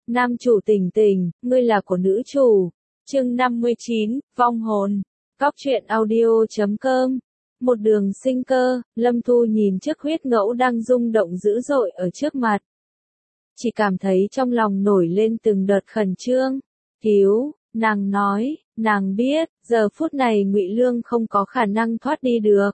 Nam chủ Tình Tình, ngươi là của nữ chủ. Chương 59, vong hồn. Góc truyện audio.com. Một đường sinh cơ, Lâm Thu nhìn chiếc huyết ngẫu đang rung động dữ dội ở trước mặt. Chỉ cảm thấy trong lòng nổi lên từng đợt khẩn trương. Cứu, nàng nói, nàng biết, giờ phút này Ngụy Lương không có khả năng thoát đi được.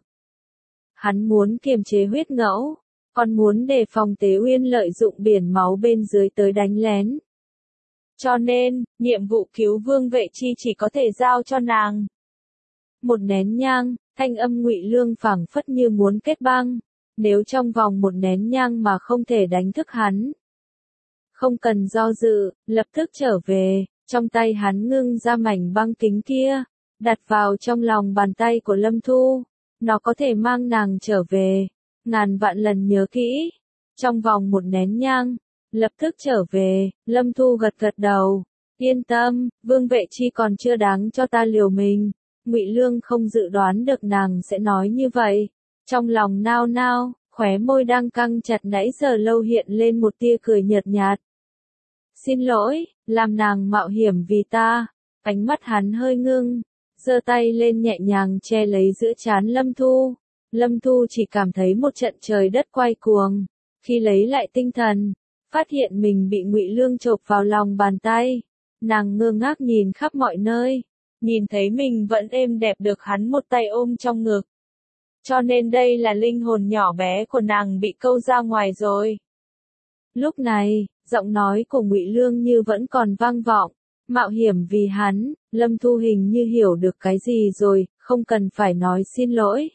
Hắn muốn kiềm chế huyết ngẫu, còn muốn đề phòng Tế Uyên lợi dụng biển máu bên dưới tới đánh lén. Cho nên, nhiệm vụ cứu Vương Vệ Chi chỉ có thể giao cho nàng. Một nén nhang, thanh âm Ngụy Lương phảng phất như muốn kết băng, nếu trong vòng một nén nhang mà không thể đánh thức hắn. Không cần do dự, lập tức trở về, trong tay hắn ngưng ra mảnh băng kính kia, đặt vào trong lòng bàn tay của Lâm Thu, nó có thể mang nàng trở về, ngàn vạn lần nhớ kỹ, trong vòng một nén nhang, lập tức trở về. Lâm Thu gật gật đầu, yên tâm, Vương Vệ Chi còn chưa đáng cho ta liều mình. Ngụy Lương không dự đoán được nàng sẽ nói như vậy, trong lòng nao nao, khóe môi đang căng chặt nãy giờ lâu hiện lên một tia cười nhợt nhạt. Xin lỗi, làm nàng mạo hiểm vì ta. Ánh mắt hắn hơi ngưng, giơ tay lên nhẹ nhàng che lấy giữa trán Lâm Thu. Lâm Thu chỉ cảm thấy một trận trời đất quay cuồng. Khi lấy lại tinh thần, phát hiện mình bị Ngụy Lương chộp vào lòng bàn tay. Nàng ngơ ngác nhìn khắp mọi nơi, nhìn thấy mình vẫn êm đẹp được hắn một tay ôm trong ngực. Cho nên đây là linh hồn nhỏ bé của nàng bị câu ra ngoài rồi. Lúc này, giọng nói của Ngụy Lương như vẫn còn vang vọng, mạo hiểm vì hắn. Lâm Thu hình như hiểu được cái gì rồi, không cần phải nói xin lỗi.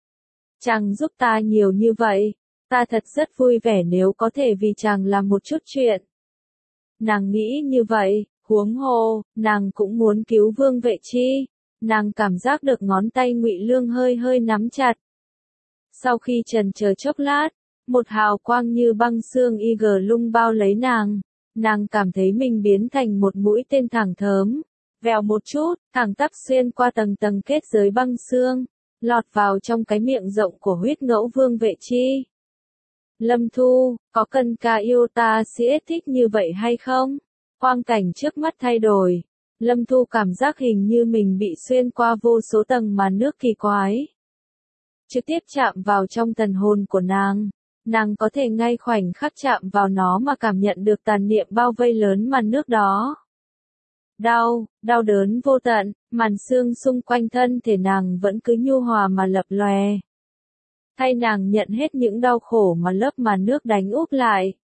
Chàng giúp ta nhiều như vậy, ta thật rất vui vẻ nếu có thể vì chàng làm một chút chuyện. Nàng nghĩ như vậy, huống hồ, nàng cũng muốn cứu Vương Vệ Chi. Nàng cảm giác được ngón tay Ngụy Lương hơi hơi nắm chặt. Sau khi chần chờ chốc lát, một hào quang như băng xương lung bao lấy nàng. Nàng cảm thấy mình biến thành một mũi tên thẳng thớm. Vèo một chút, thẳng tắp xuyên qua tầng tầng kết giới băng xương, lọt vào trong cái miệng rộng của huyết ngẫu Vương Vệ Chi. Lâm Thu, có cần ca yêu ta sẽ thích như vậy hay không? Quang cảnh trước mắt thay đổi. Lâm Thu cảm giác hình như mình bị xuyên qua vô số tầng màn nước kỳ quái. Trực tiếp chạm vào trong thần hồn của nàng. Nàng có thể ngay khoảnh khắc chạm vào nó mà cảm nhận được tàn niệm bao vây lớn màn nước đó. Đau đớn vô tận, màn xương xung quanh thân thể nàng vẫn cứ nhu hòa mà lập lòe. Thay nàng nhận hết những đau khổ mà lớp màn nước đánh úp lại.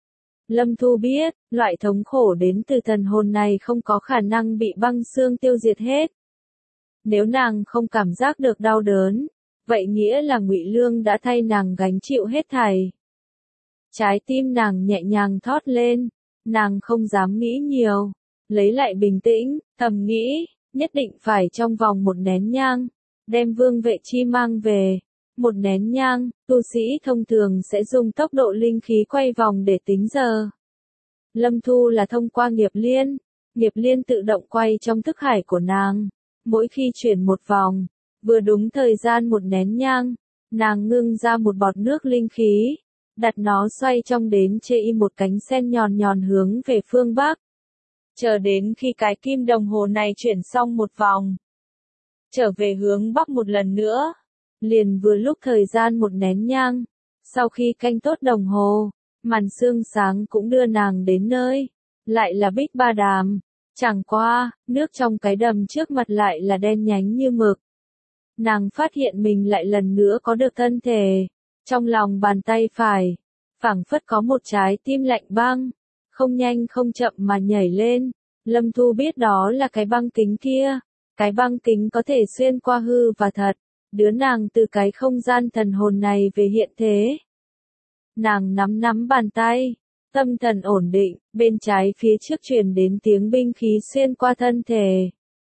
Lâm Thu biết, loại thống khổ đến từ thần hồn này không có khả năng bị băng xương tiêu diệt hết. Nếu nàng không cảm giác được đau đớn, vậy nghĩa là Ngụy Lương đã thay nàng gánh chịu hết thảy. Trái tim nàng nhẹ nhàng thót lên, nàng không dám nghĩ nhiều, lấy lại bình tĩnh, thầm nghĩ, nhất định phải trong vòng một nén nhang, đem Vương Vệ Chi mang về. Một nén nhang, tu sĩ thông thường sẽ dùng tốc độ linh khí quay vòng để tính giờ. Lâm Thu là thông qua nghiệp liên tự động quay trong thức hải của nàng. Mỗi khi chuyển một vòng, vừa đúng thời gian một nén nhang, nàng ngưng ra một bọt nước linh khí, đặt nó xoay trong đến chê y một cánh sen nhòn nhòn hướng về phương Bắc. Chờ đến khi cái kim đồng hồ này chuyển xong một vòng, trở về hướng Bắc một lần nữa. Liền vừa lúc thời gian một nén nhang, sau khi canh tốt đồng hồ, màn sương sáng cũng đưa nàng đến nơi, lại là Bích Ba Đàm. Chẳng qua, nước trong cái đầm trước mặt lại là đen nhánh như mực. Nàng phát hiện mình lại lần nữa có được thân thể, trong lòng bàn tay phải, phảng phất có một trái tim lạnh băng, không nhanh không chậm mà nhảy lên. Lâm Thu biết đó là cái băng kính kia, cái băng kính có thể xuyên qua hư và thật. Đứa nàng từ cái không gian thần hồn này về hiện thế. Nàng nắm bàn tay, tâm thần ổn định, bên trái phía trước truyền đến tiếng binh khí xuyên qua thân thể.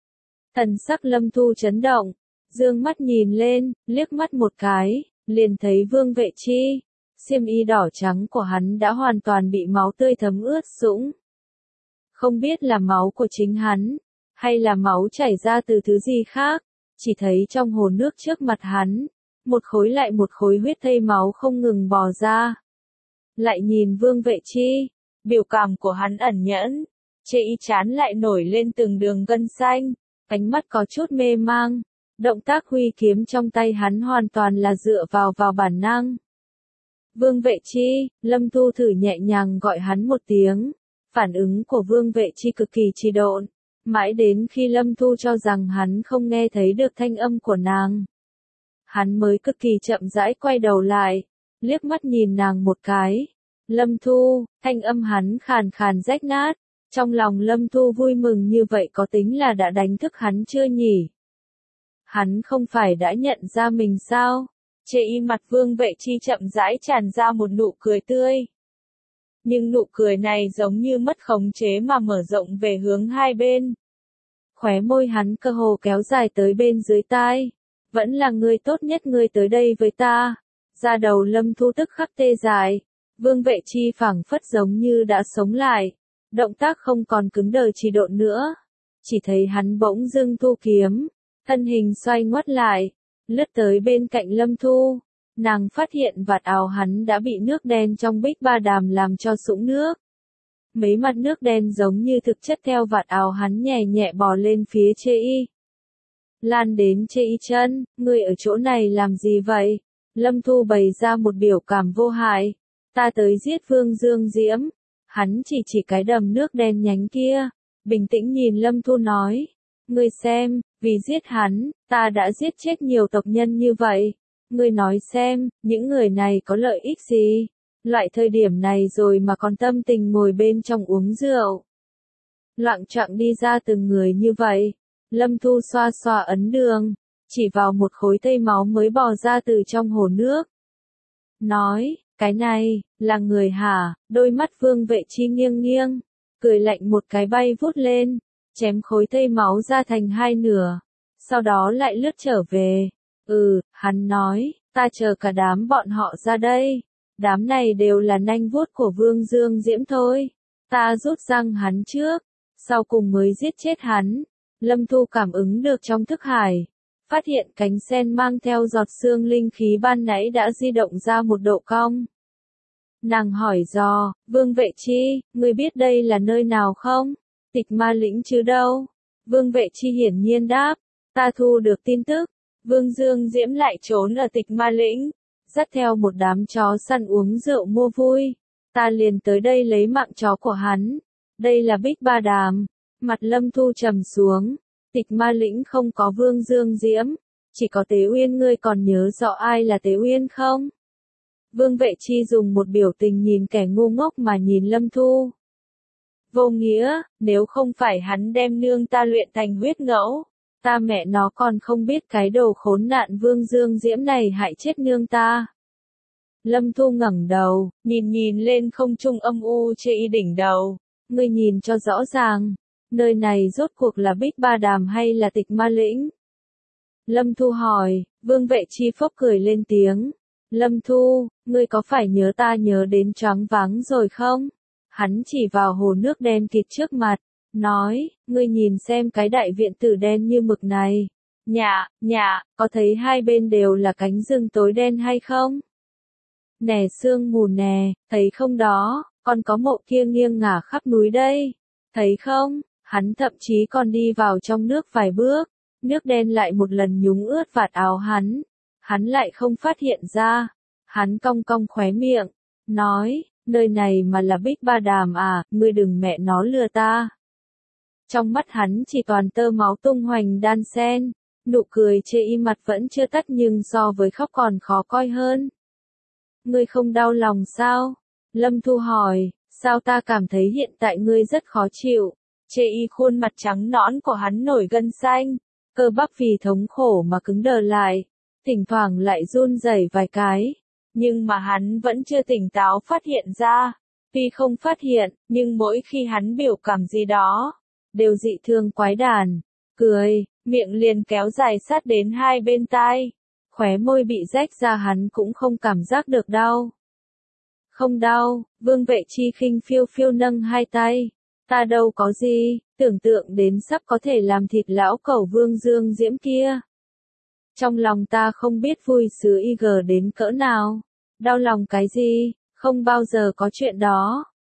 Thần sắc Lâm Thu chấn động, dương mắt nhìn lên, liếc mắt một cái, liền thấy Vương Vệ Chi. Xiêm y đỏ trắng của hắn đã hoàn toàn bị máu tươi thấm ướt sũng. Không biết là máu của chính hắn, hay là máu chảy ra từ thứ gì khác. Chỉ thấy trong hồ nước trước mặt hắn, một khối lại một khối huyết thây máu không ngừng bò ra. Lại nhìn Vương Vệ Chi, biểu cảm của hắn ẩn nhẫn, chê y chán lại nổi lên từng đường gân xanh, ánh mắt có chút mê mang, động tác huy kiếm trong tay hắn hoàn toàn là dựa vào bản năng. Vương Vệ Chi, Lâm Thu thử nhẹ nhàng gọi hắn một tiếng, phản ứng của Vương Vệ Chi cực kỳ trì độn, mãi đến khi Lâm Thu cho rằng hắn không nghe thấy được thanh âm của nàng. Hắn mới cực kỳ chậm rãi quay đầu lại, liếc mắt nhìn nàng một cái. Lâm Thu, thanh âm hắn khàn khàn rách nát, trong lòng Lâm Thu vui mừng như vậy có tính là đã đánh thức hắn chưa nhỉ? Hắn không phải đã nhận ra mình sao? Chê y mặt Vương Vệ Chi chậm rãi tràn ra một nụ cười tươi. Nhưng nụ cười này giống như mất khống chế mà mở rộng về hướng hai bên. Khóe môi hắn cơ hồ kéo dài tới bên dưới tai. Vẫn là người tốt nhất ngươi tới đây với ta. Da đầu Lâm Thu tức khắc tê dại. Vương Vệ Chi phảng phất giống như đã sống lại. Động tác không còn cứng đờ trì độn nữa. Chỉ thấy hắn bỗng dưng thu kiếm. Thân hình xoay ngoắt lại. Lướt tới bên cạnh Lâm Thu. Nàng phát hiện vạt áo hắn đã bị nước đen trong Bích Ba Đàm làm cho sũng nước. Mấy mặt nước đen giống như thực chất theo vạt áo hắn nhẹ nhẹ bò lên phía chê y. Lan đến chê y chân, ngươi ở chỗ này làm gì vậy? Lâm Thu bày ra một biểu cảm vô hại. Ta tới giết Vương Dương Diễm. Hắn chỉ cái đầm nước đen nhánh kia. Bình tĩnh nhìn Lâm Thu nói. Ngươi xem, vì giết hắn, ta đã giết chết nhiều tộc nhân như vậy. Ngươi nói xem, những người này có lợi ích gì? Loại thời điểm này rồi mà còn tâm tình ngồi bên trong uống rượu. Loạng choạng đi ra từng người như vậy. Lâm Thu xoa xoa ấn đường, chỉ vào một khối tây máu mới bò ra từ trong hồ nước. Nói, cái này, là người hả? Đôi mắt Vương Vệ Chi nghiêng nghiêng, cười lạnh một cái bay vút lên, chém khối tây máu ra thành hai nửa. Sau đó lại lướt trở về. Hắn nói, ta chờ cả đám bọn họ ra đây. Đám này đều là nanh vuốt của Vương Dương Diễm thôi. Ta rút răng hắn trước, sau cùng mới giết chết hắn. Lâm Thu cảm ứng được trong thức hải, phát hiện cánh sen mang theo giọt xương linh khí ban nãy đã di động ra một độ cong. Nàng hỏi dò, Vương Vệ Chi, ngươi biết đây là nơi nào không? Tịch Ma Lĩnh chứ đâu? Vương Vệ Chi hiển nhiên đáp, ta thu được tin tức, Vương Dương Diễm lại trốn ở Tịch Ma Lĩnh, dắt theo một đám chó săn uống rượu mua vui. Ta liền tới đây lấy mạng chó của hắn. Đây là Bích Ba Đàm. Mặt Lâm Thu trầm xuống. Tịch Ma Lĩnh không có Vương Dương Diễm, chỉ có Tế Uyên. Ngươi còn nhớ rõ ai là Tế Uyên không? Vương Vệ Chi dùng một biểu tình nhìn kẻ ngu ngốc mà nhìn Lâm Thu. Vô nghĩa, nếu không phải hắn đem nương ta luyện thành huyết ngẫu, ta mẹ nó còn không biết cái đồ khốn nạn Vương Dương Diễm này hại chết nương ta. Lâm Thu ngẩng đầu, nhìn lên không trung âm u trên đỉnh đầu. Ngươi nhìn cho rõ ràng, nơi này rốt cuộc là Bích Ba Đàm hay là Tịch Ma Lĩnh? Lâm Thu hỏi. Vương Vệ Chi phốc cười lên tiếng. Lâm Thu, ngươi có phải nhớ ta nhớ đến choáng váng rồi không? Hắn chỉ vào hồ nước đen kịt trước mặt, nói, ngươi nhìn xem cái đại viện tử đen như mực này. Nhạ, có thấy hai bên đều là cánh rừng tối đen hay không? Nè sương mù nè, thấy không đó, còn có mộ kia nghiêng ngả khắp núi đây. Thấy không, hắn thậm chí còn đi vào trong nước vài bước, nước đen lại một lần nhúng ướt vạt áo hắn. Hắn lại không phát hiện ra. Hắn cong cong khóe miệng, nói, nơi này mà là Bích Ba Đàm à, ngươi đừng mẹ nó lừa ta. Trong mắt hắn chỉ toàn tơ máu tung hoành đan xen, nụ cười chê y mặt vẫn chưa tắt nhưng so với khóc còn khó coi hơn. Ngươi không đau lòng sao? Lâm Thu hỏi, sao ta cảm thấy hiện tại ngươi rất khó chịu? Chê y khuôn mặt trắng nõn của hắn nổi gân xanh, cơ bắp vì thống khổ mà cứng đờ lại, thỉnh thoảng lại run rẩy vài cái. Nhưng mà hắn vẫn chưa tỉnh táo phát hiện ra. Tuy không phát hiện, nhưng mỗi khi hắn biểu cảm gì đó, đều dị thương quái đản. Cười, miệng liền kéo dài sát đến hai bên tai. Khóe môi bị rách ra hắn cũng không cảm giác được đau. Không đau, Vương Vệ Chi khinh phiêu phiêu nâng hai tay. Ta đâu có gì, tưởng tượng đến sắp có thể làm thịt lão cẩu Vương Dương Diễm kia. Trong lòng ta không biết vui sướng đến cỡ nào. Đau lòng cái gì, không bao giờ có chuyện đó.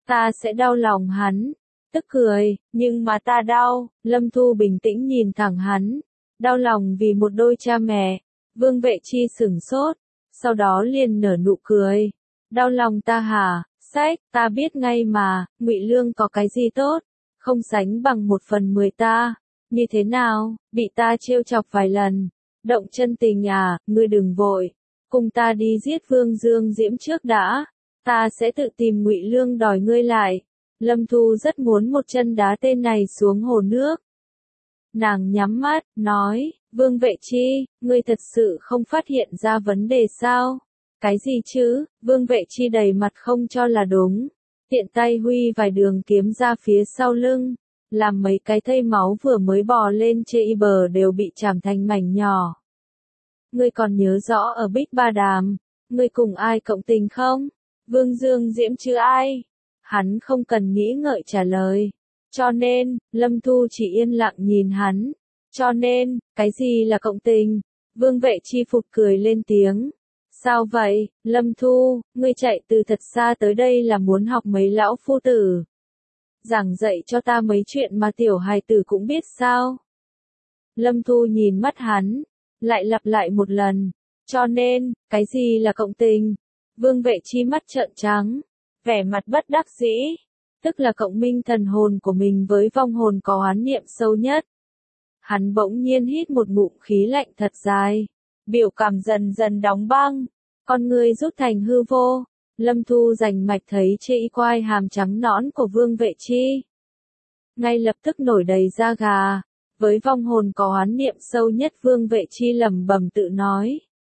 ta sẽ đau lòng hắn. Tức cười, nhưng mà ta đau. Lâm Thu bình tĩnh nhìn thẳng hắn. Đau lòng vì một đôi cha mẹ. Vương Vệ Chi sửng sốt, sau đó liền nở nụ cười. Đau lòng ta hả? Sách, ta biết ngay mà, Ngụy Lương có cái gì tốt, không sánh bằng 1/10 ta. Như thế nào, bị ta trêu chọc vài lần, động chân tình à, ngươi đừng vội, cùng ta đi giết Vương Dương Diễm trước đã, ta sẽ tự tìm Ngụy Lương đòi ngươi lại. Lâm Thu rất muốn một chân đá tên này xuống hồ nước. Nàng nhắm mắt, nói, Vương Vệ Chi, ngươi thật sự không phát hiện ra vấn đề sao? Cái gì chứ? Vương Vệ Chi đầy mặt không cho là đúng. Tiện tay huy vài đường kiếm ra phía sau lưng, làm mấy cái thây máu vừa mới bò lên trên bờ đều bị chảm thành mảnh nhỏ. Ngươi còn nhớ rõ ở Bích Ba Đàm, ngươi cùng ai cộng tình không? Vương Dương Diễm chứ ai? Hắn không cần nghĩ ngợi trả lời. Cho nên, Lâm Thu chỉ yên lặng nhìn hắn. Cho nên, cái gì là cộng tình? Vương Vệ Chi phụt cười lên tiếng. Sao vậy, Lâm Thu, ngươi chạy từ thật xa tới đây là muốn học mấy lão phu tử? Giảng dạy cho ta mấy chuyện mà tiểu hài tử cũng biết sao? Lâm Thu nhìn mắt hắn, lại lặp lại một lần. Cho nên, cái gì là cộng tình? Vương Vệ Chi mắt trợn trắng, vẻ mặt bất đắc dĩ. Tức là cộng minh thần hồn của mình với vong hồn có oán niệm sâu nhất. Hắn bỗng nhiên hít một ngụm khí lạnh thật dài, biểu cảm dần dần đóng băng, con người rút thành hư vô. Lâm Thu rành mạch thấy chê quai hàm trắng nõn của Vương Vệ Chi, ngay lập tức nổi đầy da gà. Với vong hồn có oán niệm sâu nhất, Vương Vệ Chi lẩm bẩm tự nói.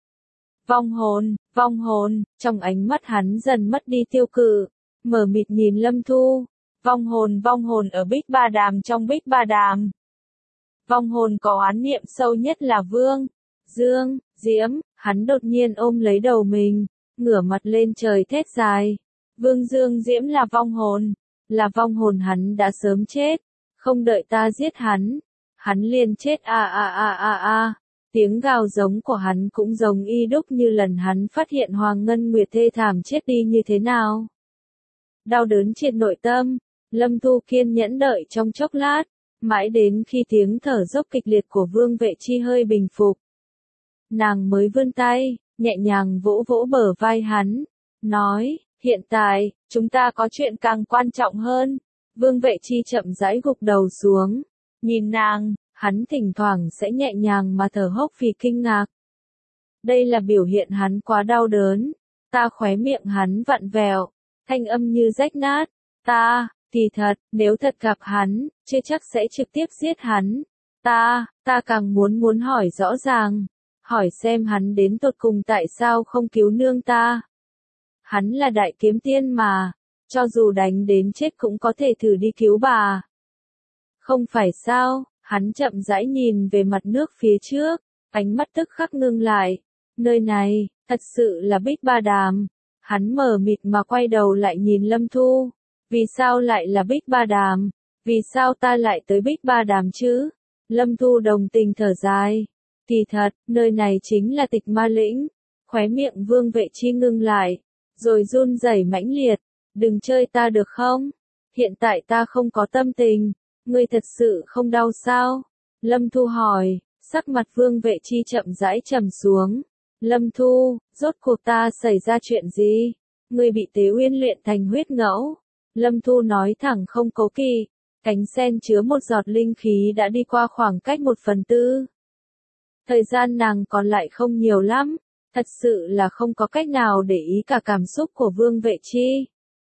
Vong hồn, trong ánh mắt hắn dần mất đi tiêu cự, mở mịt nhìn Lâm Thu. Vong hồn ở Bích Ba Đàm, trong Bích Ba Đàm. Vong hồn có oán niệm sâu nhất là Vương Dương Diễm. Hắn đột nhiên ôm lấy đầu mình, ngửa mặt lên trời thét dài. Vương Dương Diễm là vong hồn hắn đã sớm chết, không đợi ta giết hắn liền chết a. Tiếng gào giống của hắn cũng giống y đúc như lần hắn phát hiện Hoàng Ngân Nguyệt thê thảm chết đi như thế nào. Đau đớn triệt nội tâm, Lâm Thu kiên nhẫn đợi trong chốc lát, mãi đến khi tiếng thở dốc kịch liệt của Vương Vệ Chi hơi bình phục. Nàng mới vươn tay, nhẹ nhàng vỗ vỗ bờ vai hắn, nói, hiện tại, chúng ta có chuyện càng quan trọng hơn. Vương Vệ Chi chậm rãi gục đầu xuống, nhìn nàng, hắn thỉnh thoảng sẽ nhẹ nhàng mà thở hốc vì kinh ngạc. Đây là biểu hiện hắn quá đau đớn. Ta khóe miệng hắn vặn vẹo, thanh âm như rách nát. Thì thật, nếu thật gặp hắn, chưa chắc sẽ trực tiếp giết hắn. Ta càng muốn hỏi rõ ràng, hỏi xem hắn đến tột cùng tại sao không cứu nương ta. Hắn là đại kiếm tiên mà, cho dù đánh đến chết cũng có thể thử đi cứu bà. Không phải sao? Hắn chậm rãi nhìn về mặt nước phía trước, ánh mắt tức khắc ngưng lại. Nơi này, thật sự là Bích Ba Đàm. Hắn mờ mịt mà quay đầu lại nhìn Lâm Thu. Vì sao lại là Bích Ba Đàm? Vì sao ta lại tới Bích Ba Đàm chứ? Lâm Thu đồng tình thở dài. Kỳ thật, nơi này chính là Tịch Ma Lĩnh. Khóe miệng Vương Vệ Chi ngưng lại, rồi run rẩy mãnh liệt. Đừng chơi ta được không? Hiện tại ta không có tâm tình. Ngươi thật sự không đau sao? Lâm Thu hỏi, sắc mặt Vương Vệ Chi chậm rãi trầm xuống. Lâm Thu, rốt cuộc ta xảy ra chuyện gì? Ngươi bị Tế Uyên luyện thành huyết ngẫu. Lâm Thu nói thẳng không cố kỵ, cánh sen chứa một giọt linh khí đã đi qua khoảng cách 1/4. Thời gian nàng còn lại không nhiều lắm, thật sự là không có cách nào để ý cả cảm xúc của Vương Vệ Chi.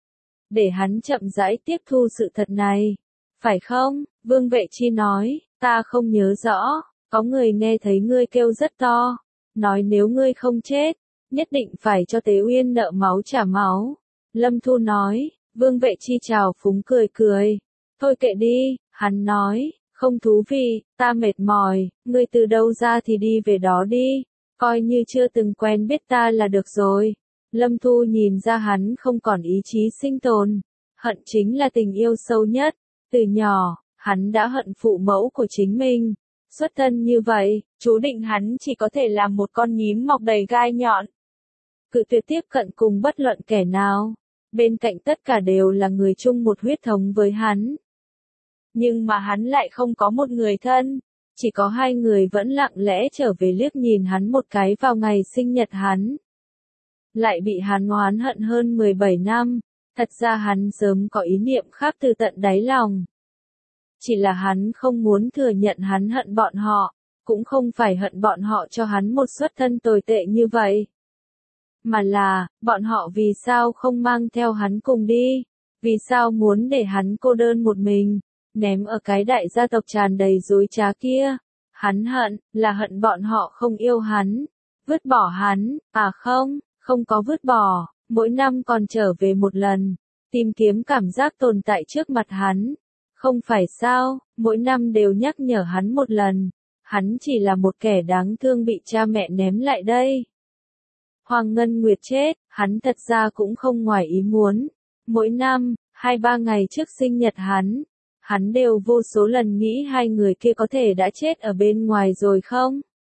Để hắn chậm rãi tiếp thu sự thật này. Phải không? Vương Vệ Chi nói, ta không nhớ rõ, có người nghe thấy ngươi kêu rất to, nói nếu ngươi không chết, nhất định phải cho Tế Uyên nợ máu trả máu. Lâm Thu nói. Vương Vệ Chi trào phúng cười cười. Thôi kệ đi, hắn nói, không thú vị, ta mệt mỏi, ngươi từ đâu ra thì đi về đó đi, coi như chưa từng quen biết ta là được rồi. Lâm Thu nhìn ra hắn không còn ý chí sinh tồn, hận chính là tình yêu sâu nhất. Từ nhỏ, hắn đã hận phụ mẫu của chính mình. Xuất thân như vậy, chú định hắn chỉ có thể làm một con nhím mọc đầy gai nhọn. Cự tuyệt tiếp cận cùng bất luận kẻ nào. bên cạnh tất cả đều là người chung một huyết thống với hắn. Nhưng mà hắn lại không có một người thân, chỉ có hai người vẫn lặng lẽ trở về liếc nhìn hắn một cái vào ngày sinh nhật hắn. Lại bị hắn oán hận hơn 17 năm, thật ra hắn sớm có ý niệm khác từ tận đáy lòng. Chỉ là hắn không muốn thừa nhận hắn hận bọn họ, cũng không phải hận bọn họ cho hắn một xuất thân tồi tệ như vậy. Mà là, bọn họ vì sao không mang theo hắn cùng đi, vì sao muốn để hắn cô đơn một mình, ném ở cái đại gia tộc tràn đầy dối trá kia. Hắn hận, là hận bọn họ không yêu hắn, vứt bỏ hắn, à không có vứt bỏ, mỗi năm còn trở về một lần, tìm kiếm cảm giác tồn tại trước mặt hắn. Không phải sao, mỗi năm đều nhắc nhở hắn một lần, hắn chỉ là một kẻ đáng thương bị cha mẹ ném lại đây. Hoàng Ngân Nguyệt chết, hắn thật ra cũng không ngoài ý muốn. Mỗi năm, 2-3 ngày trước sinh nhật hắn đều vô số lần nghĩ hai người kia có thể đã chết ở bên ngoài rồi không?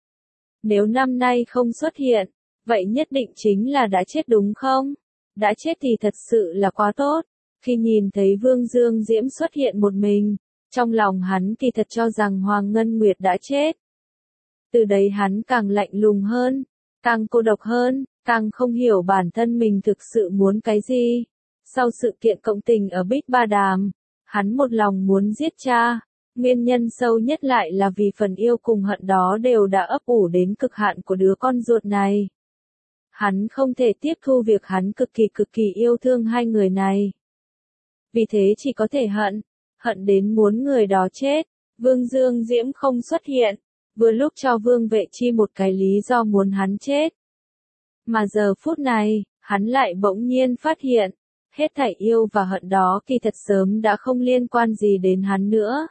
Nếu năm nay không xuất hiện, vậy nhất định chính là đã chết đúng không? Đã chết thì thật sự là quá tốt. Khi nhìn thấy Vương Dương Diễm xuất hiện một mình, trong lòng hắn kỳ thật cho rằng Hoàng Ngân Nguyệt đã chết. Từ đấy hắn càng lạnh lùng hơn, càng cô độc hơn, càng không hiểu bản thân mình thực sự muốn cái gì. Sau sự kiện cộng tình ở Bích Ba Đàm, hắn một lòng muốn giết cha, nguyên nhân sâu nhất lại là vì phần yêu cùng hận đó đều đã ấp ủ đến cực hạn của đứa con ruột này. Hắn không thể tiếp thu việc hắn cực kỳ yêu thương hai người này. Vì thế chỉ có thể hận đến muốn người đó chết. Vương Dương Diễm không xuất hiện, vừa lúc cho Vương Vệ Chi một cái lý do muốn hắn chết. Mà giờ phút này, hắn lại bỗng nhiên phát hiện, hết thảy yêu và hận đó kỳ thật sớm đã không liên quan gì đến hắn nữa.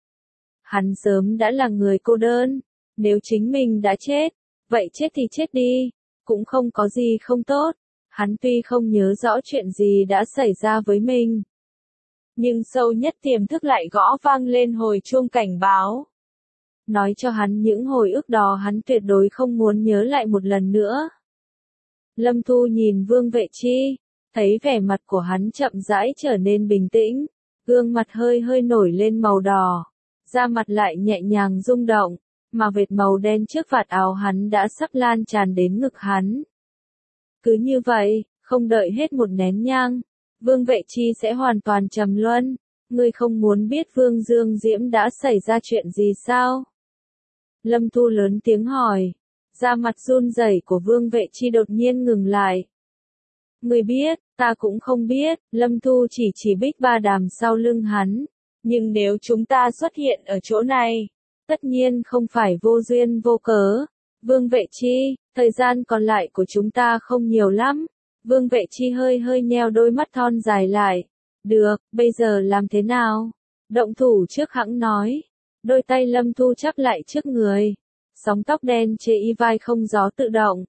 Hắn sớm đã là người cô đơn, nếu chính mình đã chết, vậy chết thì chết đi, cũng không có gì không tốt. Hắn tuy không nhớ rõ chuyện gì đã xảy ra với mình, nhưng sâu nhất tiềm thức lại gõ vang lên hồi chuông cảnh báo. Nói cho hắn những hồi ức đó hắn tuyệt đối không muốn nhớ lại một lần nữa. Lâm Thu nhìn Vương Vệ Chi, thấy vẻ mặt của hắn chậm rãi trở nên bình tĩnh, gương mặt hơi nổi lên màu đỏ, da mặt lại nhẹ nhàng rung động, mà vệt màu đen trước vạt áo hắn đã sắp lan tràn đến ngực hắn. Cứ như vậy, không đợi hết một nén nhang, Vương Vệ Chi sẽ hoàn toàn trầm luân. Ngươi không muốn biết Vương Dương Diễm đã xảy ra chuyện gì sao? Lâm Thu lớn tiếng hỏi. Da mặt run rẩy của Vương Vệ Chi đột nhiên ngừng lại. Ngươi biết, ta cũng không biết. Lâm Thu chỉ Bích Ba Đàm sau lưng hắn. Nhưng nếu chúng ta xuất hiện ở chỗ này, tất nhiên không phải vô duyên vô cớ. Vương Vệ Chi, thời gian còn lại của chúng ta không nhiều lắm. Vương Vệ Chi hơi nheo đôi mắt thon dài lại. Được, bây giờ làm thế nào? Động thủ trước hẵng nói. Đôi tay Lâm Thu chắp lại trước người. Sóng tóc đen chê y vai không gió tự động.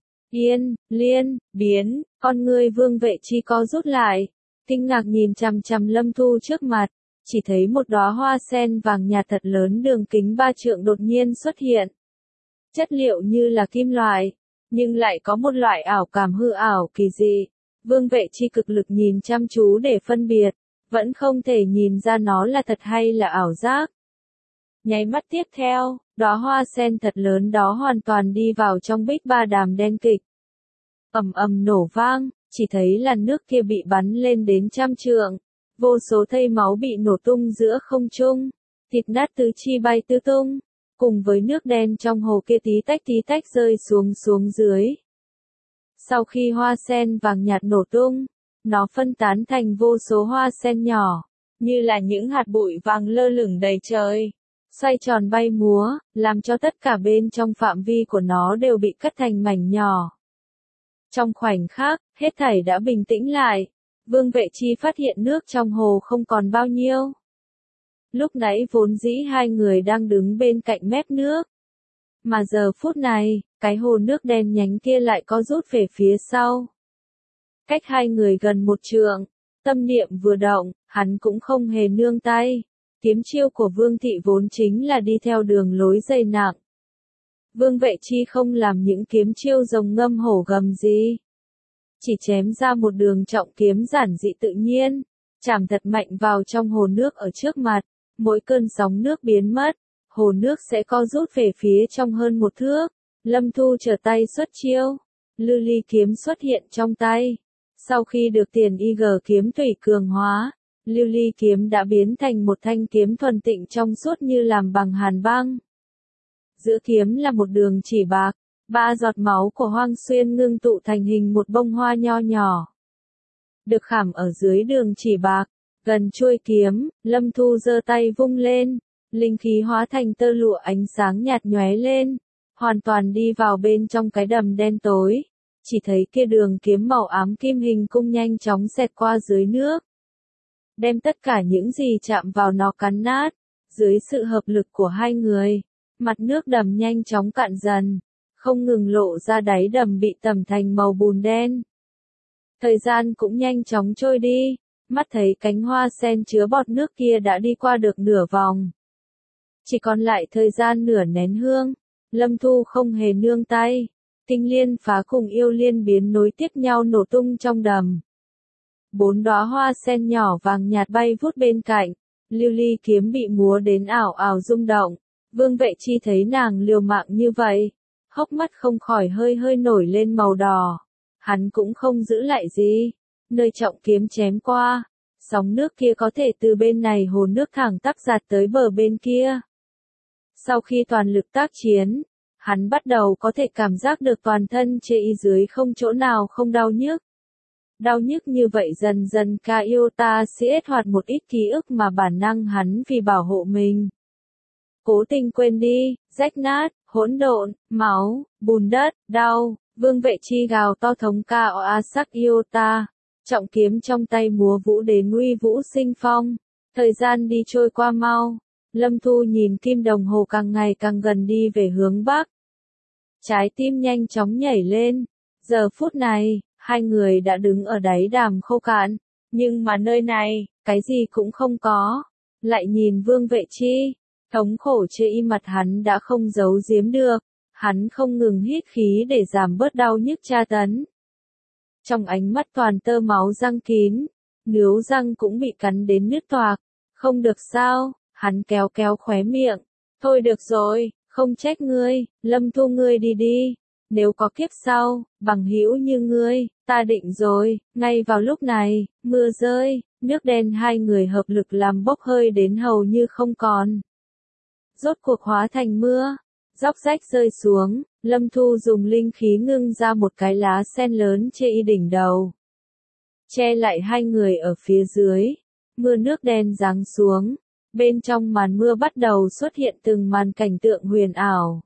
Biến, con ngươi Vương Vệ Chi co rút lại. Kinh ngạc nhìn chằm Lâm Thu trước mặt. Chỉ thấy một đóa hoa sen vàng nhạt thật lớn đường kính 3 trượng đột nhiên xuất hiện. Chất liệu như là kim loại, nhưng lại có một loại ảo cảm hư ảo kỳ dị. Vương Vệ Chi cực lực nhìn chăm chú để phân biệt, vẫn không thể nhìn ra nó là thật hay là ảo giác. Nháy mắt tiếp theo, đóa hoa sen thật lớn đó hoàn toàn đi vào trong Bích Ba Đàm đen kịch. Ầm nổ vang, chỉ thấy làn nước kia bị bắn lên đến 100 trượng, vô số thây máu bị nổ tung giữa không trung, thịt nát tứ chi bay tứ tung, cùng với nước đen trong hồ kia tí tách rơi xuống dưới. Sau khi hoa sen vàng nhạt nổ tung, nó phân tán thành vô số hoa sen nhỏ, như là những hạt bụi vàng lơ lửng đầy trời, xoay tròn bay múa, làm cho tất cả bên trong phạm vi của nó đều bị cắt thành mảnh nhỏ. Trong khoảnh khắc, hết thảy đã bình tĩnh lại. Vương Vệ Chi phát hiện nước trong hồ không còn bao nhiêu. Lúc nãy vốn dĩ hai người đang đứng bên cạnh mép nước. Mà giờ phút này, cái hồ nước đen nhánh kia lại có rút về phía sau. Cách hai người gần 1 trượng, tâm niệm vừa động, hắn cũng không hề nương tay. Kiếm chiêu của Vương Thị vốn chính là đi theo đường lối dày nặng. Vương Vệ Chi không làm những kiếm chiêu rồng ngâm hổ gầm gì. chỉ chém ra một đường trọng kiếm giản dị tự nhiên, chạm thật mạnh vào trong hồ nước ở trước mặt, mỗi cơn sóng nước biến mất, hồ nước sẽ co rút về phía trong hơn một thước. Lâm Thu trở tay xuất chiêu, lưu ly kiếm xuất hiện trong tay. Sau khi được tiền IG kiếm thủy cường hóa, lưu ly kiếm đã biến thành một thanh kiếm thuần tịnh trong suốt như làm bằng hàn băng. Giữa kiếm là một đường chỉ bạc, 3 giọt máu của Hoang Xuyên ngưng tụ thành hình một bông hoa nho nhỏ. Được khảm ở dưới đường chỉ bạc, gần chuôi kiếm, Lâm Thu giơ tay vung lên, linh khí hóa thành tơ lụa ánh sáng nhạt nhóe lên, hoàn toàn đi vào bên trong cái đầm đen tối. Chỉ thấy kia đường kiếm màu ám kim hình cung nhanh chóng xẹt qua dưới nước, đem tất cả những gì chạm vào nó cắn nát. Dưới sự hợp lực của hai người, mặt nước đầm nhanh chóng cạn dần, không ngừng lộ ra đáy đầm bị tẩm thành màu bùn đen. Thời gian cũng nhanh chóng trôi đi, mắt thấy cánh hoa sen chứa bọt nước kia đã đi qua được nửa vòng. Chỉ còn lại thời gian nửa nén hương, Lâm Thu không hề nương tay. Tinh liên phá cùng yêu liên biến nối tiếp nhau nổ tung trong đầm. 4 đóa hoa sen nhỏ vàng nhạt bay vút bên cạnh, lưu ly kiếm bị múa đến ảo ảo rung động. Vương Vệ Chi thấy nàng liều mạng như vậy, hốc mắt không khỏi hơi hơi nổi lên màu đỏ. Hắn cũng không giữ lại gì, nơi trọng kiếm chém qua, sóng nước kia có thể từ bên này hồ nước thẳng tắp giạt tới bờ bên kia. Sau khi toàn lực tác chiến, hắn bắt đầu có thể cảm giác được toàn thân chê y dưới không chỗ nào không đau nhức. Đau nhức như vậy dần dần Kyota sẽ hoạt một ít ký ức mà bản năng hắn vì bảo hộ mình. Cố tình quên đi, rách nát, hỗn độn, máu, bùn đất, đau, Vương Vệ Chi gào to thống Koa sắc Iota, trọng kiếm trong tay múa vũ đến uy vũ sinh phong. Thời gian đi trôi qua mau, Lâm Thu nhìn kim đồng hồ càng ngày càng gần đi về hướng bắc. Trái tim nhanh chóng nhảy lên, giờ phút này, hai người đã đứng ở đáy đàm khô cạn, nhưng mà nơi này, cái gì cũng không có. Lại nhìn Vương Vệ Chi, thống khổ trên mặt hắn đã không giấu giếm được, hắn không ngừng hít khí để giảm bớt đau nhức tra tấn. Trong ánh mắt toàn tơ máu răng kín, níu răng cũng bị cắn đến nứt toạc, không được sao, hắn kéo kéo khóe miệng, thôi được rồi, không trách ngươi, Lâm Thu ngươi đi đi, nếu có kiếp sau, bằng hữu như ngươi, ta định rồi. Ngay vào lúc này, mưa rơi, nước đen hai người hợp lực làm bốc hơi đến hầu như không còn. Rốt cuộc hóa thành mưa, róc rách rơi xuống, Lâm Thu dùng linh khí ngưng ra một cái lá sen lớn trên y đỉnh đầu, che lại hai người ở phía dưới. Mưa nước đen giáng xuống, bên trong màn mưa bắt đầu xuất hiện từng màn cảnh tượng huyền ảo.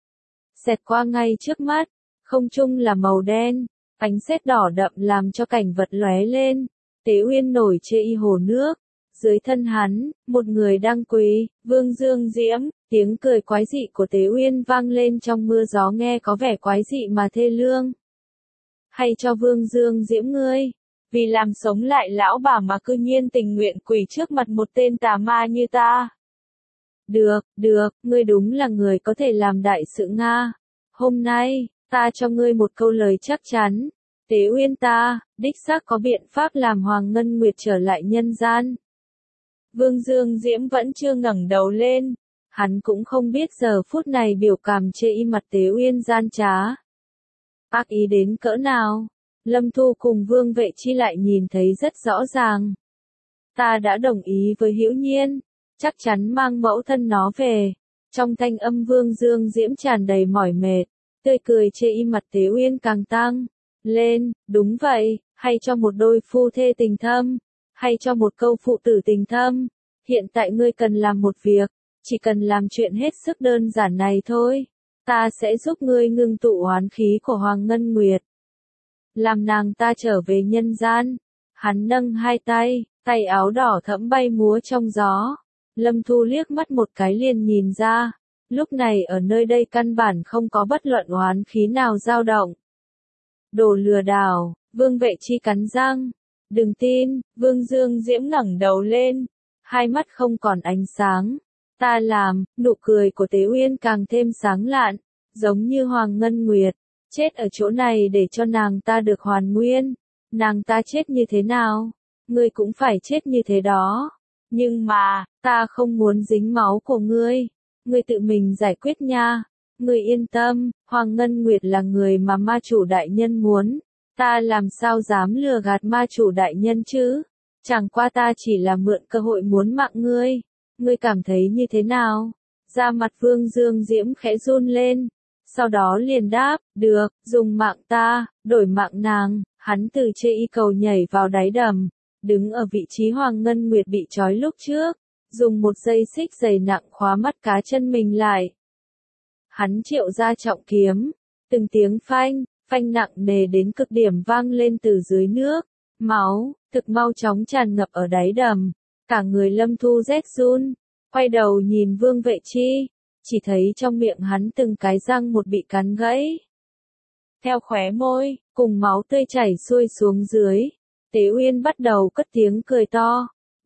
Xẹt qua ngay trước mắt, không trung là màu đen, ánh sét đỏ đậm làm cho cảnh vật lóe lên. Tế Uyên nổi trên y hồ nước, dưới thân hắn, một người đang quỳ, Vương Dương Diễm. Tiếng cười quái dị của Tế Uyên vang lên trong mưa gió nghe có vẻ quái dị mà thê lương. Hay cho Vương Dương Diễm ngươi, vì làm sống lại lão bà mà cư nhiên tình nguyện quỳ trước mặt một tên tà ma như ta. Được, ngươi đúng là người có thể làm đại sự Nga. Hôm nay, ta cho ngươi một câu lời chắc chắn. Tế Uyên ta, đích xác có biện pháp làm Hoàng Ngân Nguyệt trở lại nhân gian. Vương Dương Diễm vẫn chưa ngẩng đầu lên. Hắn cũng không biết giờ phút này biểu cảm chê y mặt Tế Uyên gian trá, ác ý đến cỡ nào. Lâm Thu cùng Vương Vệ Chi lại nhìn thấy rất rõ ràng. Ta đã đồng ý với Hữu Nhiên, chắc chắn mang mẫu thân nó về. Trong thanh âm Vương Dương Diễm tràn đầy mỏi mệt, tươi cười chê y mặt Tế Uyên càng tăng lên. Đúng vậy, hay cho một đôi phu thê tình thâm, hay cho một câu phụ tử tình thâm. Hiện tại ngươi cần làm một việc, chỉ cần làm chuyện hết sức đơn giản này thôi. Ta sẽ giúp ngươi ngưng tụ oán khí của Hoàng Ngân Nguyệt, làm nàng ta trở về nhân gian. Hắn nâng hai tay, tay áo đỏ thẫm bay múa trong gió. Lâm Thu liếc mắt một cái liền nhìn ra, lúc này ở nơi đây căn bản không có bất luận oán khí nào dao động. Đồ lừa đảo, Vương Vệ Chi cắn răng. Đừng tin, Vương Dương Diễm ngẩng đầu lên, hai mắt không còn ánh sáng. Ta làm, nụ cười của Tế Uyên càng thêm sáng lạn, giống như Hoàng Ngân Nguyệt. chết ở chỗ này để cho nàng ta được hoàn nguyên. Nàng ta chết như thế nào, ngươi cũng phải chết như thế đó. Nhưng mà, ta không muốn dính máu của ngươi. Ngươi tự mình giải quyết nha. Ngươi yên tâm, Hoàng Ngân Nguyệt là người mà ma chủ đại nhân muốn. Ta làm sao dám lừa gạt ma chủ đại nhân chứ? Chẳng qua ta chỉ là mượn cơ hội muốn mạng ngươi. Ngươi cảm thấy như thế nào? Da mặt Vương Dương Diễm khẽ run lên. Sau đó liền đáp, được, dùng mạng ta, đổi mạng nàng. Hắn từ chê y cầu nhảy vào đáy đầm, đứng ở vị trí Hoàng Ngân Nguyệt bị trói lúc trước, dùng một dây xích dày nặng khóa mắt cá chân mình lại. Hắn triệu ra trọng kiếm, từng tiếng phanh, phanh nặng nề đến cực điểm vang lên từ dưới nước, máu, thực mau chóng tràn ngập ở đáy đầm, cả người Lâm Thu rét run, quay đầu nhìn Vương Vệ Chi, chỉ thấy trong miệng hắn từng cái răng một bị cắn gãy. Theo khóe môi, cùng máu tươi chảy xuôi xuống dưới, Tế Uyên bắt đầu cất tiếng cười to.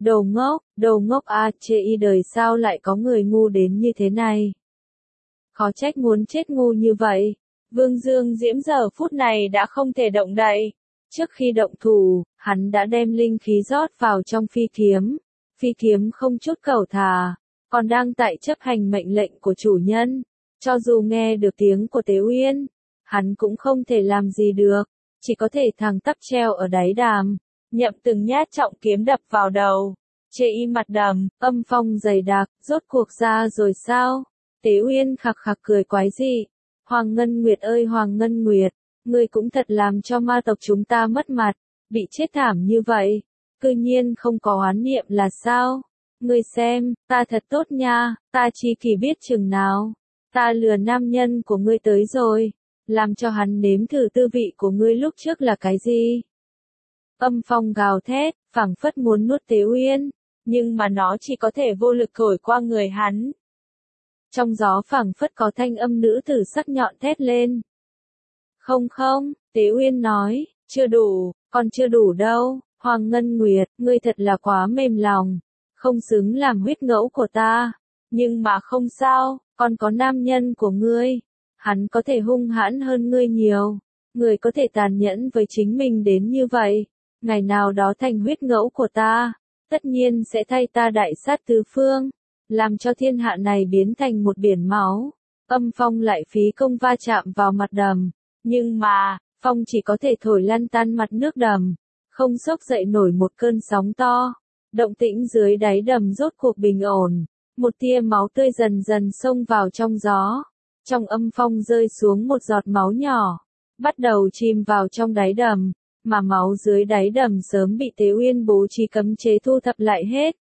Đồ ngốc à, chê y đời sao lại có người ngu đến như thế này. Khó trách muốn chết ngu như vậy. Vương Dương Diễm giờ phút này đã không thể động đậy. Trước khi động thủ, hắn đã đem linh khí rót vào trong phi kiếm. Phi kiếm không chút cầu thả, còn đang tại chấp hành mệnh lệnh của chủ nhân. Cho dù nghe được tiếng của Tế Uyên, hắn cũng không thể làm gì được, chỉ có thể thẳng tắp treo ở đáy đàm, nhậm từng nhát trọng kiếm đập vào đầu. Chê y mặt đầm, âm phong dày đặc, rốt cuộc ra rồi sao? Tế Uyên khặc khặc cười quái dị. Hoàng Ngân Nguyệt ơi Hoàng Ngân Nguyệt, ngươi cũng thật làm cho ma tộc chúng ta mất mặt, bị chết thảm như vậy, cư nhiên không có oán niệm là sao? Ngươi xem, ta thật tốt nha, ta chi kỳ biết chừng nào, ta lừa nam nhân của ngươi tới rồi, làm cho hắn nếm thử tư vị của ngươi lúc trước là cái gì? Âm phong gào thét, phảng phất muốn nuốt Tế Uyên, nhưng mà nó chỉ có thể vô lực thổi qua người hắn. Trong gió phảng phất có thanh âm nữ tử sắc nhọn thét lên. Không, Tế Uyên nói, chưa đủ, còn chưa đủ đâu, Hoàng Ngân Nguyệt, ngươi thật là quá mềm lòng, không xứng làm huyết ngẫu của ta. Nhưng mà không sao, còn có nam nhân của ngươi, hắn có thể hung hãn hơn ngươi nhiều, ngươi có thể tàn nhẫn với chính mình đến như vậy, ngày nào đó thành huyết ngẫu của ta, tất nhiên sẽ thay ta đại sát tứ phương, làm cho thiên hạ này biến thành một biển máu. Âm phong lại phí công va chạm vào mặt đầm, nhưng mà, phong chỉ có thể thổi lăn tan mặt nước đầm, không xốc dậy nổi một cơn sóng to. Động tĩnh dưới đáy đầm rốt cuộc bình ổn, một tia máu tươi dần dần xông vào trong gió. Trong âm phong rơi xuống một giọt máu nhỏ, bắt đầu chìm vào trong đáy đầm, mà máu dưới đáy đầm sớm bị Tế Uyên bố trí cấm chế thu thập lại hết.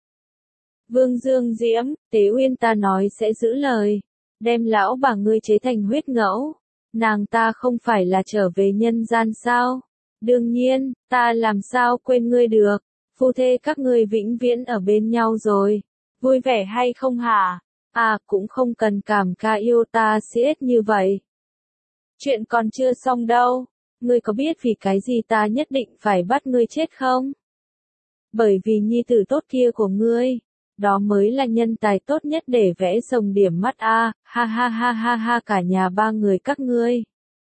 Vương Dương Diễm, Tế Uyên ta nói sẽ giữ lời, đem lão bà ngươi chế thành huyết ngẫu, nàng ta không phải là trở về nhân gian sao? Đương nhiên, ta làm sao quên ngươi được, phu thê các ngươi vĩnh viễn ở bên nhau rồi, vui vẻ hay không hả? À, cũng không cần cảm ca yêu ta xiết như vậy. Chuyện còn chưa xong đâu, ngươi có biết vì cái gì ta nhất định phải bắt ngươi chết không? Bởi vì nhi tử tốt kia của ngươi, đó mới là nhân tài tốt nhất để vẽ rồng điểm mắt a, ha ha ha ha ha, cả nhà ba người các ngươi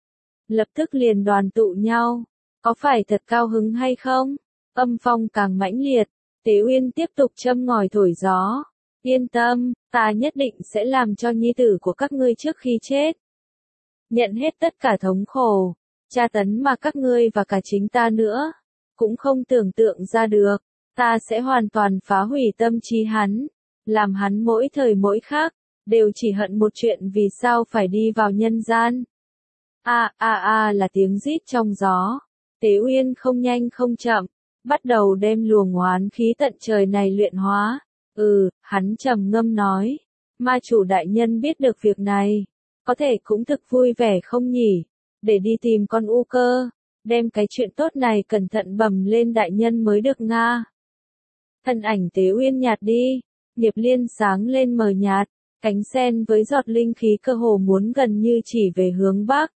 lập tức liền đoàn tụ nhau, có phải thật cao hứng hay không? Âm phong càng mãnh liệt, Tế Uyên tiếp tục châm ngòi thổi gió. Yên tâm, ta nhất định sẽ làm cho nhi tử của các ngươi trước khi chết nhận hết tất cả thống khổ, tra tấn mà các ngươi và cả chính ta nữa cũng không tưởng tượng ra được. Ta sẽ hoàn toàn phá hủy tâm trí hắn, làm hắn mỗi thời mỗi khắc đều chỉ hận một chuyện vì sao phải đi vào nhân gian. Là tiếng rít trong gió. Tế Uyên không nhanh không chậm, bắt đầu đem luồng oán khí tận trời này luyện hóa. Hắn trầm ngâm nói, ma chủ đại nhân biết được việc này, có thể cũng thực vui vẻ không nhỉ, để đi tìm con U Cơ, đem cái chuyện tốt này cẩn thận bẩm lên đại nhân mới được nga. Thân ảnh Tế Uyên nhạt đi, nghiệp liên sáng lên mờ nhạt, cánh sen với giọt linh khí cơ hồ muốn gần như chỉ về hướng bắc.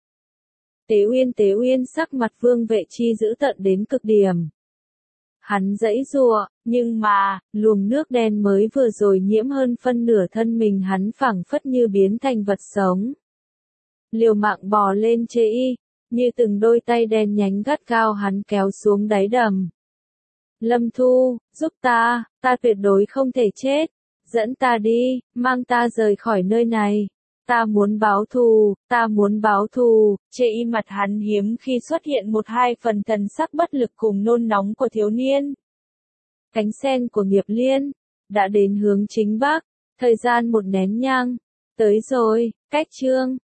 Tế Uyên sắc mặt Vương Vệ Chi dữ tợn đến cực điểm. Hắn giãy giụa, nhưng mà, luồng nước đen mới vừa rồi nhiễm hơn phân nửa thân mình hắn phảng phất như biến thành vật sống. Liều mạng bò lên chê y, như từng đôi tay đen nhánh gắt gao hắn kéo xuống đáy đầm. Lâm Thu, giúp ta tuyệt đối không thể chết. Dẫn ta đi, mang ta rời khỏi nơi này. Ta muốn báo thù, chê mặt hắn hiếm khi xuất hiện một hai phần thần sắc bất lực cùng nôn nóng của thiếu niên. Cánh sen của Nghiệp Liên, đã đến hướng chính bắc, thời gian một nén nhang. Tới rồi, cách chương